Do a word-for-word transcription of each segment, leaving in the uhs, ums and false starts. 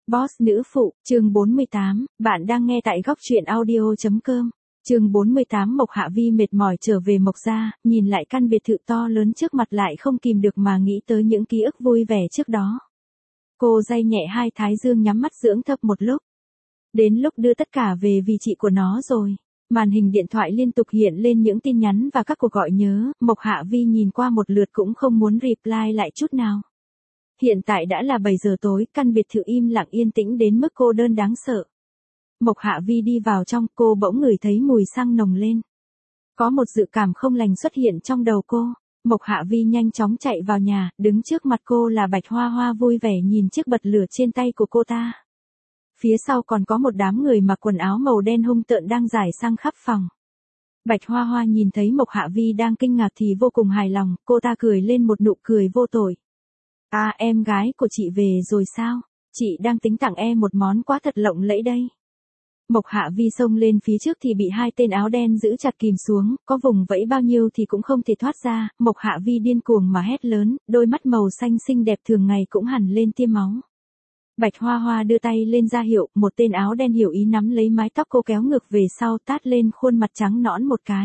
Boss nữ phụ, chương bốn mươi tám, bạn đang nghe tại góc truyện audio chấm com. Chương bốn mươi tám. Mộc Hạ Vi mệt mỏi trở về Mộc gia, nhìn lại căn biệt thự to lớn trước mặt lại không kìm được mà nghĩ tới những ký ức vui vẻ trước đó. Cô day nhẹ hai thái dương nhắm mắt dưỡng thấp một lúc. Đến lúc đưa tất cả về vị trí của nó rồi. Màn hình điện thoại liên tục hiện lên những tin nhắn và các cuộc gọi nhớ, Mộc Hạ Vi nhìn qua một lượt cũng không muốn reply lại chút nào. Hiện tại đã là bảy giờ tối, căn biệt thự im lặng yên tĩnh đến mức cô đơn đáng sợ. Mộc Hạ Vi đi vào trong, cô bỗng ngửi thấy mùi xăng nồng lên. Có một dự cảm không lành xuất hiện trong đầu cô. Mộc Hạ Vi nhanh chóng chạy vào nhà, đứng trước mặt cô là Bạch Hoa Hoa vui vẻ nhìn chiếc bật lửa trên tay của cô ta. Phía sau còn có một đám người mặc quần áo màu đen hung tợn đang rải xăng khắp phòng. Bạch Hoa Hoa nhìn thấy Mộc Hạ Vi đang kinh ngạc thì vô cùng hài lòng, cô ta cười lên một nụ cười vô tội. À, em gái của chị về rồi sao? Chị đang tính tặng em một món quà thật lộng lẫy đây. Mộc Hạ Vi xông lên phía trước thì bị hai tên áo đen giữ chặt kìm xuống, có vùng vẫy bao nhiêu thì cũng không thể thoát ra. Mộc Hạ Vi điên cuồng mà hét lớn, đôi mắt màu xanh xinh đẹp thường ngày cũng hẳn lên tia máu. Bạch Hoa Hoa đưa tay lên ra hiệu, một tên áo đen hiểu ý nắm lấy mái tóc cô kéo ngược về sau tát lên khuôn mặt trắng nõn một cái.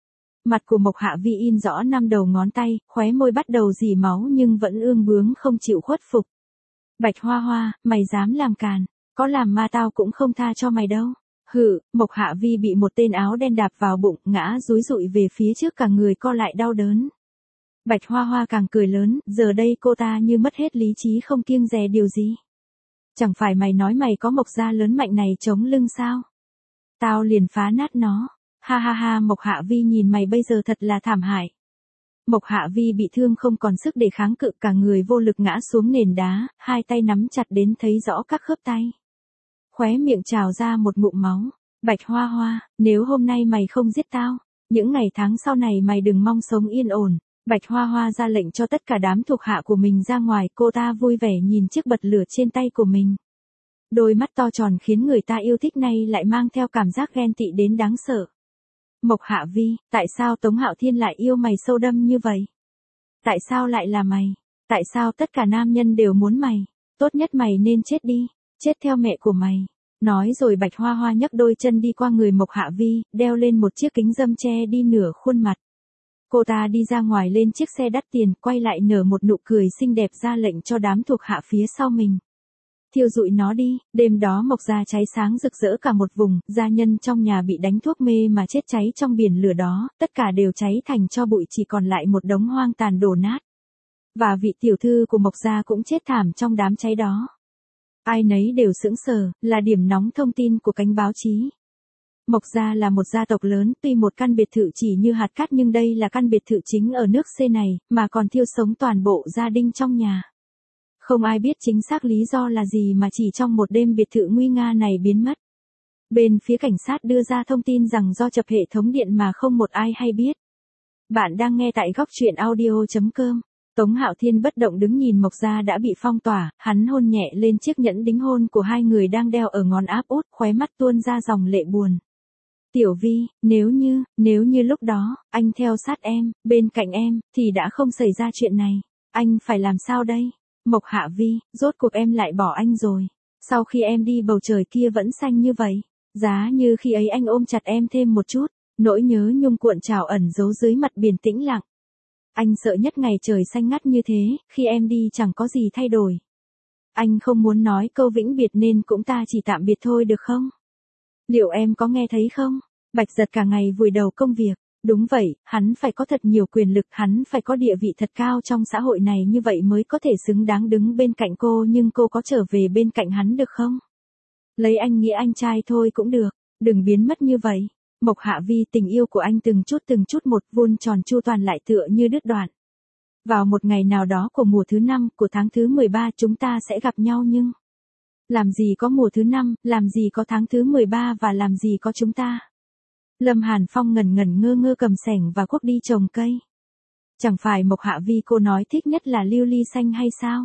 Mặt của Mộc Hạ Vi in rõ năm đầu ngón tay, khóe môi bắt đầu rỉ máu nhưng vẫn ương bướng không chịu khuất phục. Bạch Hoa Hoa, mày dám làm càn, có làm ma tao cũng không tha cho mày đâu. Hừ, Mộc Hạ Vi bị một tên áo đen đạp vào bụng, ngã dúi dụi về phía trước cả người co lại đau đớn. Bạch Hoa Hoa càng cười lớn, giờ đây cô ta như mất hết lý trí không kiêng dè điều gì. Chẳng phải mày nói mày có Mộc gia lớn mạnh này chống lưng sao? Tao liền phá nát nó. Ha ha ha, Mộc Hạ Vi nhìn mày bây giờ thật là thảm hại. Mộc Hạ Vi bị thương không còn sức để kháng cự, cả người vô lực ngã xuống nền đá, hai tay nắm chặt đến thấy rõ các khớp tay. Khóe miệng trào ra một ngụm máu. Bạch Hoa Hoa, nếu hôm nay mày không giết tao, những ngày tháng sau này mày đừng mong sống yên ổn. Bạch Hoa Hoa ra lệnh cho tất cả đám thuộc hạ của mình ra ngoài, cô ta vui vẻ nhìn chiếc bật lửa trên tay của mình. Đôi mắt to tròn khiến người ta yêu thích này lại mang theo cảm giác ghen tị đến đáng sợ. Mộc Hạ Vi, tại sao Tống Hạo Thiên lại yêu mày sâu đâm như vậy? Tại sao lại là mày? Tại sao tất cả nam nhân đều muốn mày? Tốt nhất mày nên chết đi, chết theo mẹ của mày. Nói rồi Bạch Hoa Hoa nhấc đôi chân đi qua người Mộc Hạ Vi, đeo lên một chiếc kính râm che đi nửa khuôn mặt. Cô ta đi ra ngoài lên chiếc xe đắt tiền, quay lại nở một nụ cười xinh đẹp ra lệnh cho đám thuộc hạ phía sau mình. Thiêu dụi nó đi. Đêm đó Mộc gia cháy sáng rực rỡ cả một vùng, gia nhân trong nhà bị đánh thuốc mê mà chết cháy trong biển lửa đó, tất cả đều cháy thành tro bụi, chỉ còn lại một đống hoang tàn đổ nát. Và vị tiểu thư của Mộc gia cũng chết thảm trong đám cháy đó. Ai nấy đều sững sờ, là điểm nóng thông tin của cánh báo chí. Mộc gia là một gia tộc lớn, tuy một căn biệt thự chỉ như hạt cát nhưng đây là căn biệt thự chính ở nước C này, mà còn thiêu sống toàn bộ gia đình trong nhà. Không ai biết chính xác lý do là gì mà chỉ trong một đêm biệt thự nguy nga này biến mất. Bên phía cảnh sát đưa ra thông tin rằng do chập hệ thống điện mà không một ai hay biết. Bạn đang nghe tại góc truyện audio chấm com. Tống Hạo Thiên bất động đứng nhìn Mộc gia đã bị phong tỏa, hắn hôn nhẹ lên chiếc nhẫn đính hôn của hai người đang đeo ở ngón áp út, khóe mắt tuôn ra dòng lệ buồn. Tiểu Vi, nếu như, nếu như lúc đó, anh theo sát em, bên cạnh em, thì đã không xảy ra chuyện này. Anh phải làm sao đây? Mộc Hạ Vi, rốt cuộc em lại bỏ anh rồi. Sau khi em đi bầu trời kia vẫn xanh như vậy. Giá như khi ấy anh ôm chặt em thêm một chút, nỗi nhớ nhung cuộn trào ẩn giấu dưới mặt biển tĩnh lặng. Anh sợ nhất ngày trời xanh ngắt như thế, khi em đi chẳng có gì thay đổi. Anh không muốn nói câu vĩnh biệt nên cũng ta chỉ tạm biệt thôi được không? Liệu em có nghe thấy không? Bạch Giật cả ngày vùi đầu công việc. Đúng vậy, hắn phải có thật nhiều quyền lực, hắn phải có địa vị thật cao trong xã hội này, như vậy mới có thể xứng đáng đứng bên cạnh cô, nhưng cô có trở về bên cạnh hắn được không? Lấy anh nghĩa anh trai thôi cũng được, đừng biến mất như vậy. Mộc Hạ Vi, tình yêu của anh từng chút từng chút một vuông tròn chu toàn lại tựa như đứt đoạn. Vào một ngày nào đó của mùa thứ năm, của tháng thứ mười ba chúng ta sẽ gặp nhau nhưng... Làm gì có mùa thứ năm, làm gì có tháng thứ mười ba và làm gì có chúng ta. Lâm Hàn Phong ngẩn ngẩn ngơ ngơ cầm xẻng và cuốc đi trồng cây. Chẳng phải Mộc Hạ Vi cô nói thích nhất là lưu ly xanh hay sao?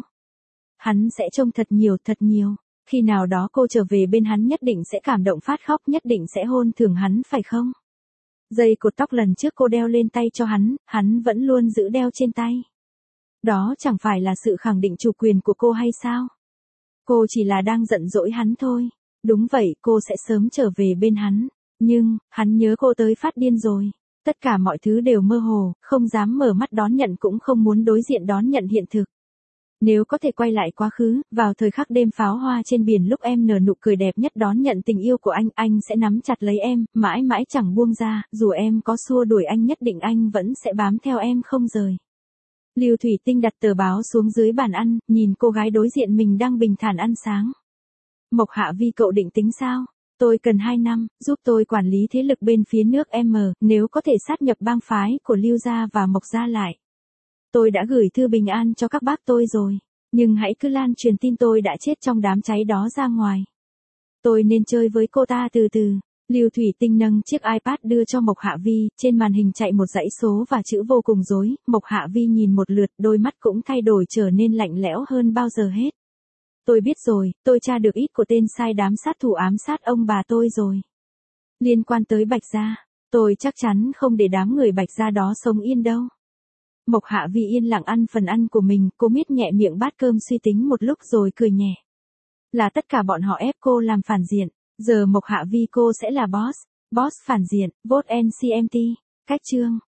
Hắn sẽ trông thật nhiều thật nhiều. Khi nào đó cô trở về bên hắn nhất định sẽ cảm động phát khóc, nhất định sẽ hôn thưởng hắn phải không? Dây cột tóc lần trước cô đeo lên tay cho hắn, hắn vẫn luôn giữ đeo trên tay. Đó chẳng phải là sự khẳng định chủ quyền của cô hay sao? Cô chỉ là đang giận dỗi hắn thôi. Đúng vậy, cô sẽ sớm trở về bên hắn. Nhưng, hắn nhớ cô tới phát điên rồi. Tất cả mọi thứ đều mơ hồ, không dám mở mắt đón nhận cũng không muốn đối diện đón nhận hiện thực. Nếu có thể quay lại quá khứ, vào thời khắc đêm pháo hoa trên biển lúc em nở nụ cười đẹp nhất đón nhận tình yêu của anh, anh sẽ nắm chặt lấy em, mãi mãi chẳng buông ra, dù em có xua đuổi anh nhất định anh vẫn sẽ bám theo em không rời. Lưu Thủy Tinh đặt tờ báo xuống dưới bàn ăn, nhìn cô gái đối diện mình đang bình thản ăn sáng. Mộc Hạ Vi, cậu định tính sao? Tôi cần hai năm, giúp tôi quản lý thế lực bên phía nước M, nếu có thể sát nhập bang phái của Lưu gia và Mộc gia lại. Tôi đã gửi thư bình an cho các bác tôi rồi, nhưng hãy cứ lan truyền tin tôi đã chết trong đám cháy đó ra ngoài. Tôi nên chơi với cô ta từ từ. Lưu Thủy Tinh nâng chiếc iPad đưa cho Mộc Hạ Vi, trên màn hình chạy một dãy số và chữ vô cùng rối, Mộc Hạ Vi nhìn một lượt, đôi mắt cũng thay đổi trở nên lạnh lẽo hơn bao giờ hết. Tôi biết rồi, tôi tra được ít của tên sai đám sát thủ ám sát ông bà tôi rồi. Liên quan tới Bạch gia, tôi chắc chắn không để đám người Bạch gia đó sống yên đâu. Mộc Hạ Vi yên lặng ăn phần ăn của mình, cô miết nhẹ miệng bát cơm suy tính một lúc rồi cười nhẹ. Là tất cả bọn họ ép cô làm phản diện, giờ Mộc Hạ Vi cô sẽ là boss, boss phản diện, vote en xê em tê, cách chương.